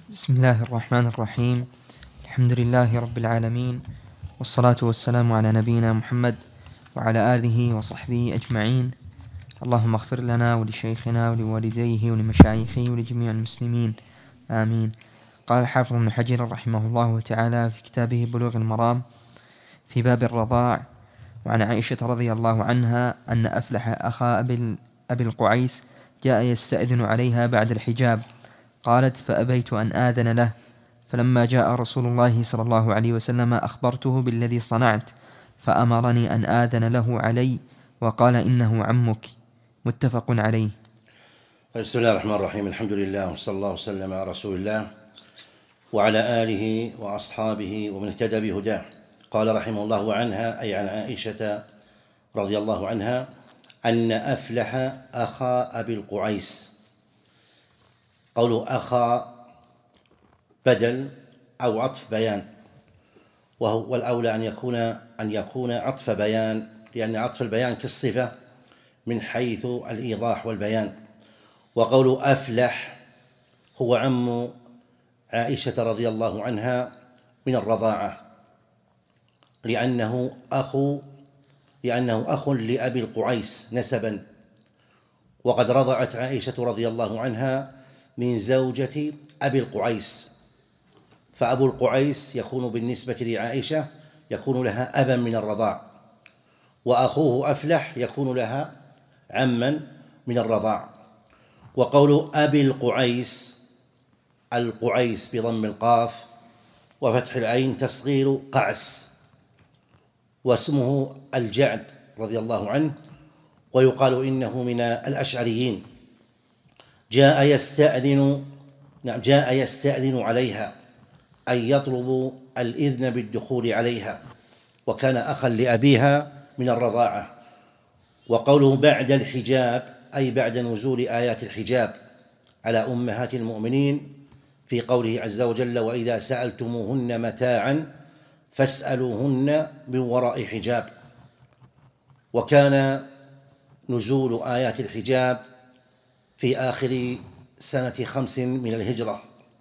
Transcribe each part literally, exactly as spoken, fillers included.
بسم الله الرحمن الرحيم. الحمد لله رب العالمين، والصلاة والسلام على نبينا محمد وعلى آله وصحبه أجمعين. اللهم اغفر لنا ولشيخنا ولوالديه ولمشايخه ولجميع المسلمين، آمين. قال الحافظ ابن حجر رحمه الله تعالى في كتابه بلوغ المرام في باب الرضاع: وعن عائشة رضي الله عنها أن أفلح أخا أبي القعيس جاء يستأذن عليها بعد الحجاب، قالت: فأبيت أن آذن له، فلما جاء رسول الله صلى الله عليه وسلم أخبرته بالذي صنعت، فأمرني أن آذن له علي، وقال: إنه عمك. متفق عليه. بسم الله الرحمن الرحيم. الحمد لله، وصلى الله وسلم على رسول الله وعلى آله وأصحابه ومن اهتدى بهداه. قال رحمه الله عنها، أي عن عائشة رضي الله عنها، أن أفلح أخا أبي القعيس. قول أخا بدل أو عطف بيان، وهو والأولى أن يكون أن يكون عطف بيان، لأن عطف البيان كالصفة من حيث الإيضاح والبيان. وقول أفلح هو عم عائشة رضي الله عنها من الرضاعة، لأنه أخو لأنه أخ لأبي القعيس نسبا، وقد رضعت عائشة رضي الله عنها من زوجة أبي القعيس، فأبو القعيس يكون بالنسبة لعائشة يكون لها أبا من الرضاع، وأخوه أفلح يكون لها عما من الرضاع. وقول أبي القعيس، القعيس بضم القاف وفتح العين تصغير قعس، واسمه الجعد رضي الله عنه، ويقال إنه من الأشعريين. جاء يستأذن نعم جاء يستأذن عليها، أي يطلب الإذن بالدخول عليها، وكان أخا لأبيها من الرضاعة. وقوله بعد الحجاب، أي بعد نزول آيات الحجاب على أمهات المؤمنين، في قوله عز وجل: وإذا سألتموهن متاعا فاسألوهن من وراء حجاب. وكان نزول آيات الحجاب في آخر سنة خمس من الهجرة.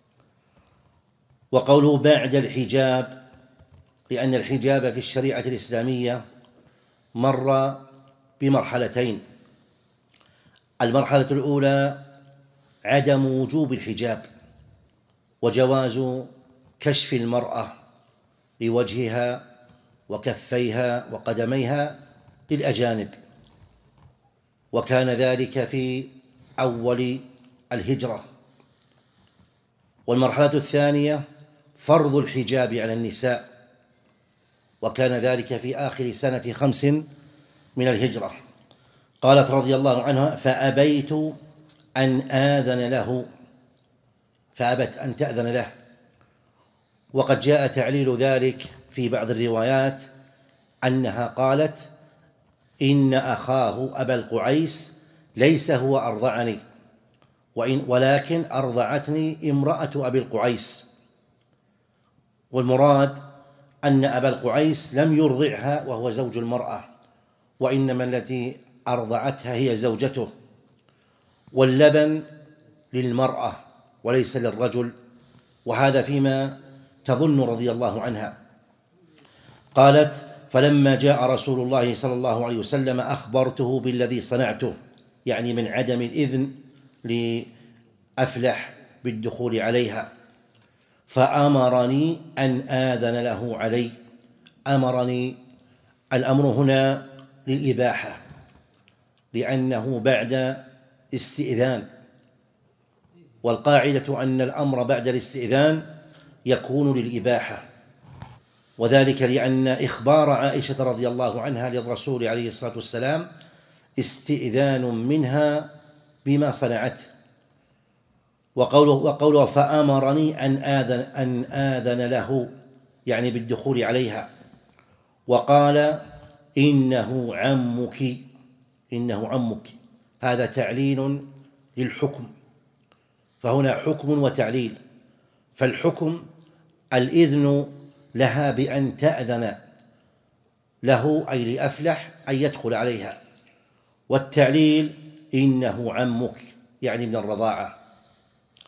وقوله بعد الحجاب، لأن الحجاب في الشريعة الإسلامية مر بمرحلتين. المرحلة الأولى عدم وجوب الحجاب، وجواز كشف المرأة لوجهها وكفيها وقدميها للأجانب، وكان ذلك في أول الهجرة. والمرحلة الثانية فرض الحجاب على النساء، وكان ذلك في آخر سنة خمس من الهجرة. قالت رضي الله عنها: فأبيت أن آذن له، فأبت أن تأذن له. وقد جاء تعليل ذلك في بعض الروايات أنها قالت: إن أخاه أبا القعيس ليس هو أرضعني، وإن ولكن أرضعتني امرأة أبي القعيس. والمراد أن أبا القعيس لم يرضعها وهو زوج المرأة، وإنما التي أرضعتها هي زوجته، واللبن للمرأة وليس للرجل، وهذا فيما تظن رضي الله عنها. قالت: فلما جاء رسول الله صلى الله عليه وسلم أخبرته بالذي صنعته، يعني من عدم الإذن لأفلح بالدخول عليها، فأمرني أن آذن له علي. أمرني، الأمر هنا للإباحة، لأنه بعد استئذان، والقاعدة أن الأمر بعد الاستئذان يكون للإباحة، وذلك لأن إخبار عائشة رضي الله عنها للرسول عليه الصلاة والسلام استئذان منها بما صنعت. وقوله, وقوله فأمرني أن آذن, أن آذن له، يعني بالدخول عليها. وقال: إنه عمك، إنه عمك، هذا تعليل للحكم، فهنا حكم وتعليل. فالحكم الإذن لها بأن تأذن له، أي لأفلح أن يدخل عليها، والتعليل إنه عمك، يعني من الرضاعة.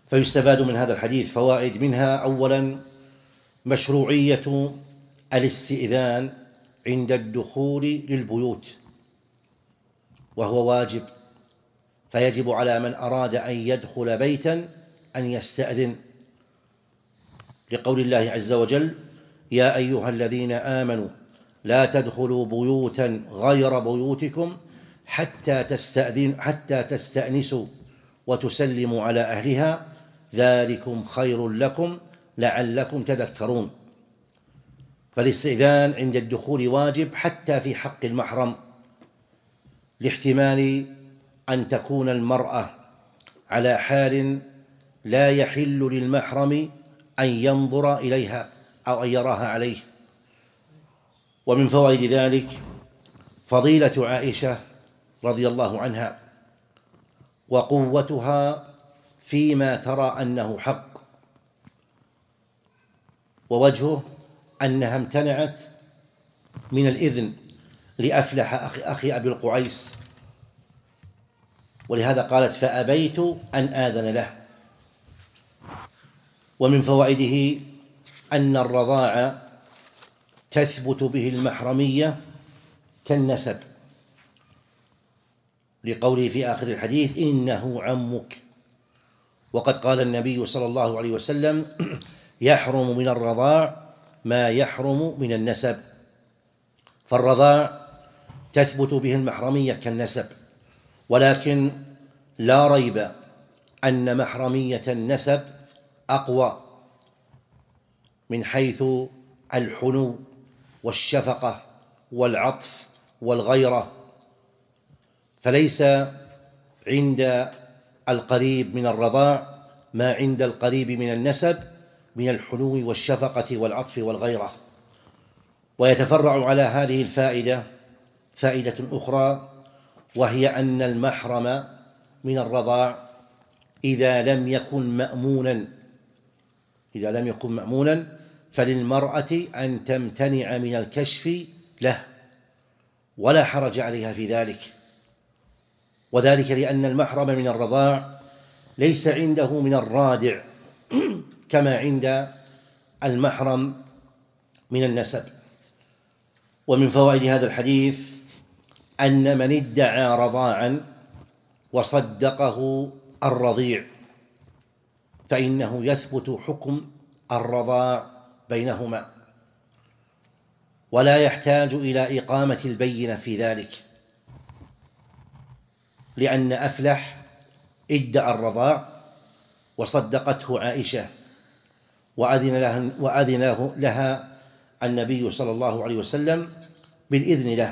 فيستفاد من هذا الحديث فوائد، منها أولا مشروعية الاستئذان عند الدخول للبيوت، وهو واجب، فيجب على من أراد أن يدخل بيتا أن يستأذن، لقول الله عز وجل: يا أيها الذين آمنوا لا تدخلوا بيوتا غير بيوتكم حتى تستأذن حتى تستأنسوا وتسلموا على أهلها ذلكم خير لكم لعلكم تذكرون. فالاستئذان عند الدخول واجب حتى في حق المحرم، لاحتمال أن تكون المرأة على حال لا يحل للمحرم أن ينظر إليها أو أن يراها عليه. ومن فوائد ذلك فضيلة عائشة رضي الله عنها وقوتها فيما ترى أنه حق، ووجهه أنها امتنعت من الإذن لأفلح أخي, أخي أبي القعيس، ولهذا قالت: فأبيت أن آذن له. ومن فوائده أن الرضاع تثبت به المحرمية كالنسب، لقوله في آخر الحديث: إنه عمك. وقد قال النبي صلى الله عليه وسلم: يحرم من الرضاع ما يحرم من النسب. فالرضاع تثبت به المحرمية كالنسب، ولكن لا ريب أن محرمية النسب أقوى من حيث الحنو والشفقة والعطف والغيرة، فليس عند القريب من الرضاع ما عند القريب من النسب من الحنو والشفقة والعطف والغيرة. ويتفرع على هذه الفائدة فائدة أخرى، وهي أن المحرم من الرضاع إذا لم يكن مأمونا إذا لم يكن مأمونا فللمرأة أن تمتنع من الكشف له، ولا حرج عليها في ذلك، وذلك لأن المحرم من الرضاع ليس عنده من الرادع كما عند المحرم من النسب. ومن فوائد هذا الحديث أن من ادعى رضاعا وصدقه الرضيع فإنه يثبت حكم الرضاع بينهما، ولا يحتاج إلى إقامة البينة في ذلك، لأن أفلح ادعى الرضاع وصدقته عائشة، وأذن لها, وأذن لها النبي صلى الله عليه وسلم بالإذن له.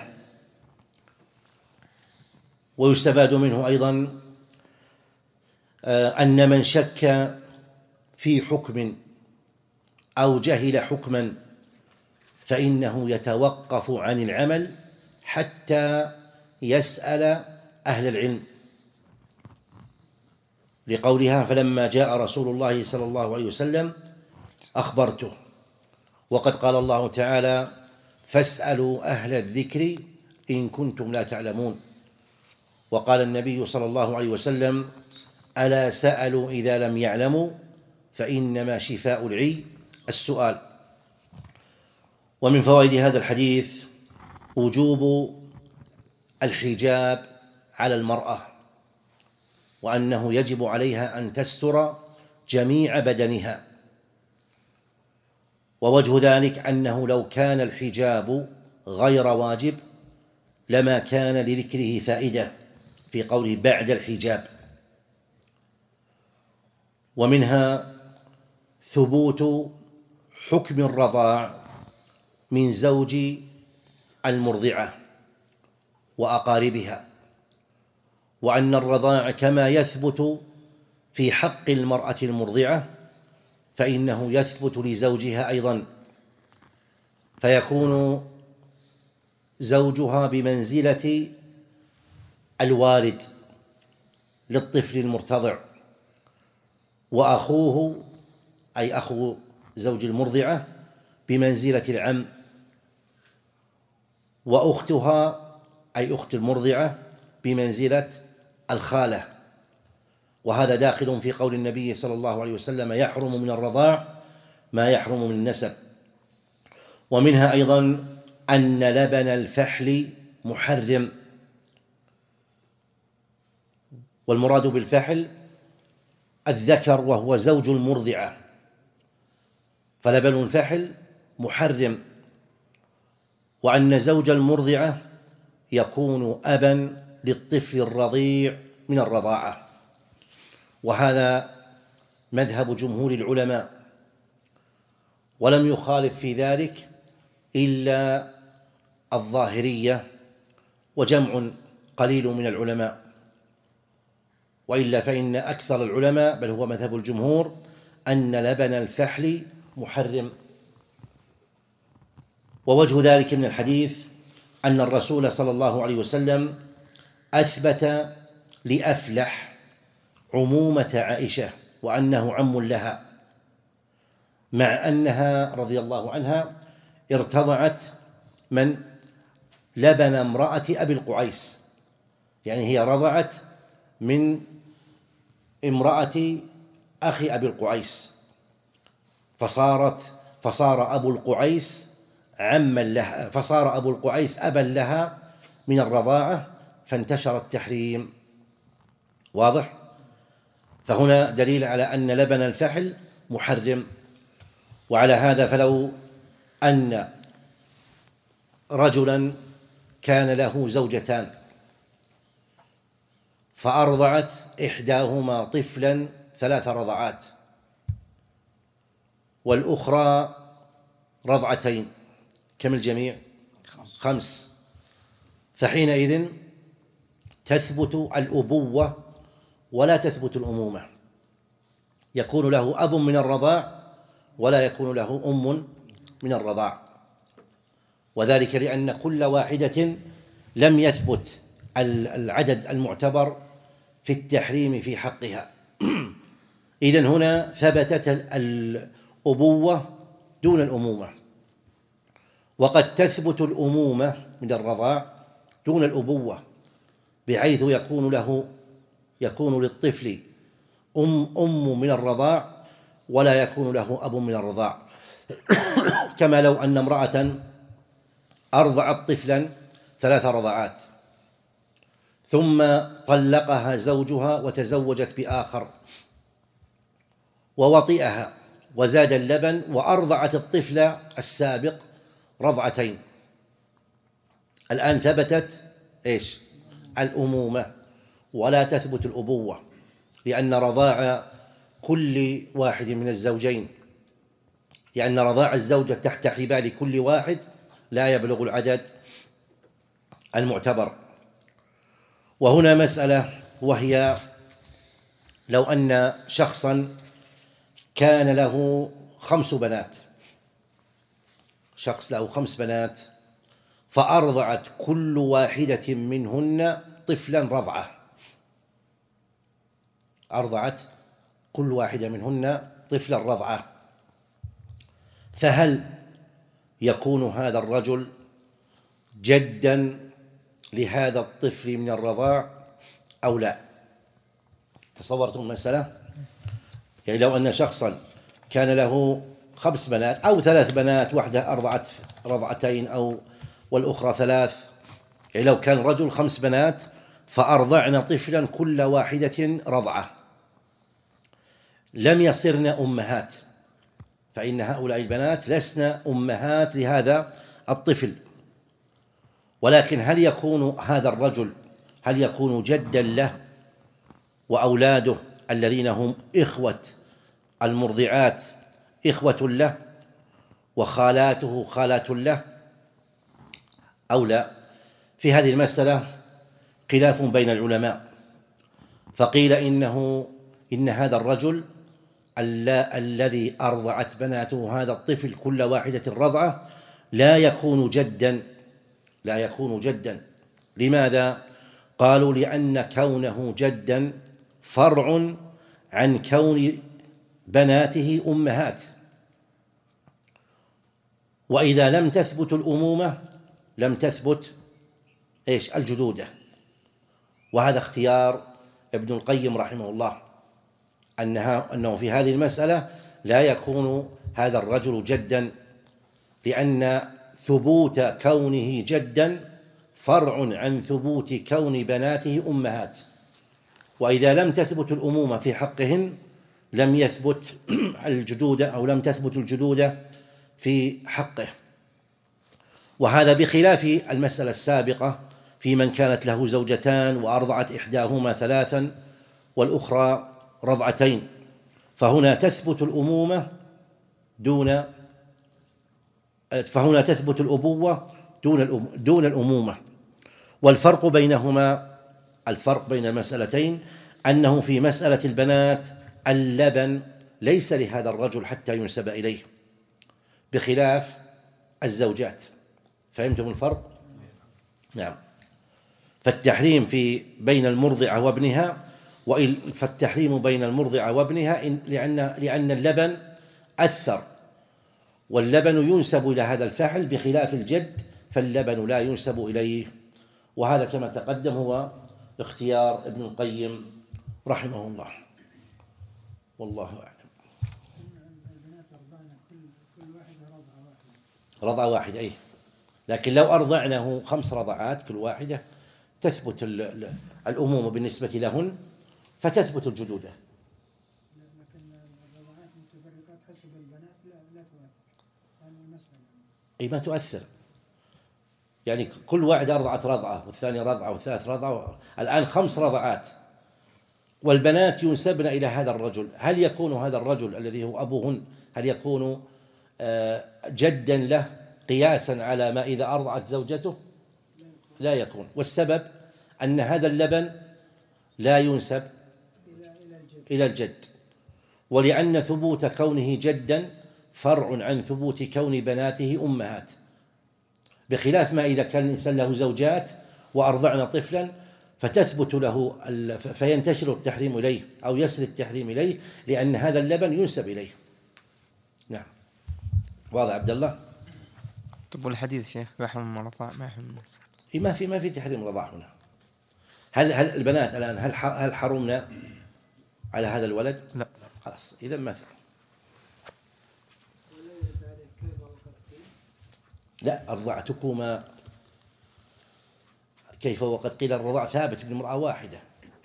ويستفاد منه أيضا أن من شك في حكم أو جهل حكما فإنه يتوقف عن العمل حتى يسأل أهل العلم، لقولها: فلما جاء رسول الله صلى الله عليه وسلم أخبرته. وقد قال الله تعالى: فاسألوا أهل الذكر إن كنتم لا تعلمون. وقال النبي صلى الله عليه وسلم: ألا سألوا إذا لم يعلموا فإنما شفاء العي السؤال. ومن فوائد هذا الحديث وجوب الحجاب على المرأة، وأنه يجب عليها أن تستر جميع بدنها. ووجه ذلك أنه لو كان الحجاب غير واجب لما كان لذكره فائدة في قوله بعد الحجاب. ومنها ثبوت حكم الرضاع من زوج المرضعة وأقاربها، وأن الرضاع كما يثبت في حق المرأة المرضعة فإنه يثبت لزوجها أيضا، فيكون زوجها بمنزلة الوالد للطفل المرتضع، وأخوه أي أخو زوج المرضعة بمنزلة العم، وأختها أي أخت المرضعة بمنزلة الخالة. وهذا داخل في قول النبي صلى الله عليه وسلم: يحرم من الرضاع ما يحرم من النسب. ومنها أيضا أن لبن الفحل محرم، والمراد بالفحل الذكر وهو زوج المرضعة، فلبن الفحل محرم، وأن زوج المرضعة يكون أبا للطفل الرضيع من الرضاعة، وهذا مذهب جمهور العلماء، ولم يخالف في ذلك إلا الظاهرية وجمع قليل من العلماء، وإلا فإن أكثر العلماء بل هو مذهب الجمهور أن لبن الفحل محرم. ووجه ذلك من الحديث أن الرسول صلى الله عليه وسلم أثبت لأفلح عمومة عائشة وأنه عم لها، مع أنها رضي الله عنها ارتضعت من لبن امرأة أبي القعيس، يعني هي رضعت من امرأة أخي أبي القعيس، فصارت فصار أبو القعيس عما لها، فصار أبو القعيس أبا لها من الرضاعة، فانتشر التحريم. واضح؟ فهنا دليل على أن لبن الفحل محرم. وعلى هذا فلو أن رجلا كان له زوجتان فأرضعت إحداهما طفلا ثلاث رضعات والأخرى رضعتين، كم الجميع؟ خمس. فحينئذ تثبت الأبوة ولا تثبت الأمومة، يكون له أب من الرضاع ولا يكون له أم من الرضاع، وذلك لأن كل واحدة لم يثبت العدد المعتبر في التحريم في حقها. إذن هنا ثبتت الأبوة دون الأمومة، وقد تثبت الأمومة من الرضاع دون الأبوة، بحيث يكون له يكون للطفل أم أم من الرضاع ولا يكون له أب من الرضاع، كما لو أن امرأة أرضعت طفلا ثلاث رضعات ثم طلقها زوجها وتزوجت بآخر ووطئها وزاد اللبن وأرضعت الطفل السابق رضعتين، الآن ثبتت إيش؟ الأمومة ولا تثبت الأبوة، لأن رضاع كل واحد من الزوجين، لأن رضاع الزوجة تحت حبال كل واحد لا يبلغ العدد المعتبر. وهنا مسألة، وهي لو أن شخصا كان له خمس بنات، شخص له خمس بنات فأرضعت كل واحدة منهن طفلا رضعة، أرضعت كل واحدة منهن طفلا رضعة، فهل يكون هذا الرجل جدا لهذا الطفل من الرضاع أو لا؟ تصورتم المسألة؟ يعني لو أن شخصا كان له خمس بنات أو ثلاث بنات، واحدة أرضعت رضعتين أو والأخرى ثلاث، يعني لو كان رجل خمس بنات فأرضعن طفلا كل واحدة رضعة لم يصرن أمهات، فإن هؤلاء البنات لسن أمهات لهذا الطفل، ولكن هل يكون هذا الرجل هل يكون جدا له وأولاده الذين هم إخوة المرضعات إخوة له وخالاته خالات له أو لا؟ في هذه المسألة خلاف بين العلماء، فقيل إنه إن هذا الرجل الذي أرضعت بناته هذا الطفل كل واحدة رضعة لا يكون جدا، لا يكون جدا. لماذا؟ قالوا لأن كونه جدا فرع عن كون بناته أمهات، وإذا لم تثبت الأمومة لم تثبت إيش؟ الجدودة. وهذا اختيار ابن القيم رحمه الله، أنها أنه في هذه المسألة لا يكون هذا الرجل جدا، لأن ثبوت كونه جدا فرع عن ثبوت كون بناته أمهات، وإذا لم تثبت الأمومة في حقهن لم يثبت الجدودة أو لم تثبت الجدودة في حقه. وهذا بخلاف المسألة السابقة في من كانت له زوجتان وأرضعت إحداهما ثلاثا والأخرى رضعتين، فهنا تثبت الأمومة دون فهنا تثبت الأبوة دون دون الأمومة. والفرق بينهما الفرق بين المسألتين أنه في مسألة البنات اللبن ليس لهذا الرجل حتى ينسب إليه، بخلاف الزوجات. فهمتم الفرق؟ نعم. فالتحريم في بين المرضعة وابنها، فالتحريم بين المرضعة وابنها لأن لأن اللبن أثر، واللبن ينسب إلى هذا الفاعل بخلاف الجد فاللبن لا ينسب إليه. وهذا كما تقدم هو اختيار ابن القيم رحمه الله، والله أعلم. رضعة واحدة أي، لكن لو أرضعنه خمس رضعات كل واحدة تثبت الأمومة بالنسبة لهن فتثبت الجدودة. لكن الرضعات متفرقات حسب البنات لا لا تؤثر هذه المسألة. أي ما تؤثر، يعني كل واحد أرضعت رضعة والثاني رضعة والثالث رضعة، الآن خمس رضعات والبنات ينسبن إلى هذا الرجل، هل يكون هذا الرجل الذي هو أبوهن هل يكون جدا له قياسا على ما إذا أرضعت زوجته؟ لا يكون. والسبب أن هذا اللبن لا ينسب إلى الجد، ولأن ثبوت كونه جدا فرع عن ثبوت كون بناته أمهات، بخلاف ما إذا كان الإنسان له زوجات وأرضعن طفلا فتثبت له فينتشر التحريم إليه أو يصل التحريم إليه لأن هذا اللبن ينسب إليه. نعم. واضح عبد الله؟ طب والحديث شيخ يحرم الرضاع ما يحرم الناس؟ ما في ما في تحريم رضاع هنا. هل هل البنات الآن هل هل حرمنا على هذا الولد؟ لا. خلاص إذا ما في. لا، أرضعتكما كيف وقد قيل الرضاع ثابت بامرأة واحدة.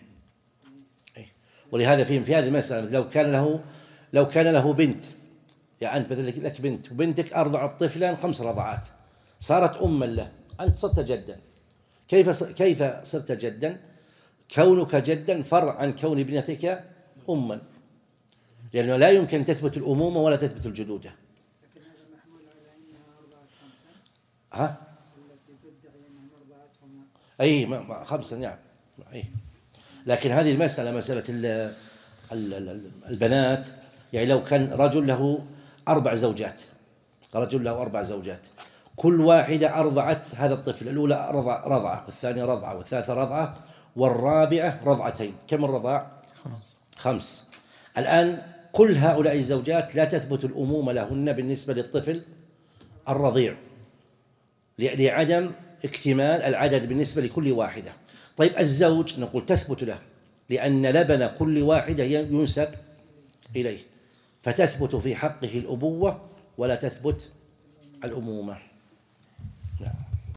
ولهذا في في هذه المسألة لو كان له لو كان له بنت، يعني أنت مثلا لك بنت وبنتك أرضعت طفلا خمس رضعات صارت أما له، أنت صرت جدا. كيف كيف صرت جدا؟ كونك جدا فرع عن كون ابنتك أما، لأنه لا يمكن تثبت الأمومة ولا تثبت الجدودة. لكن هذا محمول على أنها أرضعت خمسة. ها؟ التي تدعي أنها أرضعتهما. أي ما خمسة نعم. أي. لكن هذه المسألة مسألة البنات، يعني لو كان رجل له أربع زوجات رجل له أربع زوجات كل واحدة أرضعت هذا الطفل، الأولى رضع رضعة والثانية رضعة والثالثة رضعة والرابعة رضعتين، كم الرضاع؟ خمس. خمس. الآن كل هؤلاء الزوجات لا تثبت الأمومة لهن بالنسبة للطفل الرضيع لعدم اكتمال العدد بالنسبة لكل واحدة. طيب الزوج نقول تثبت له لأن لبن كل واحدة ينسب إليه، فتثبت في حقه الأبوة ولا تثبت الأمومة.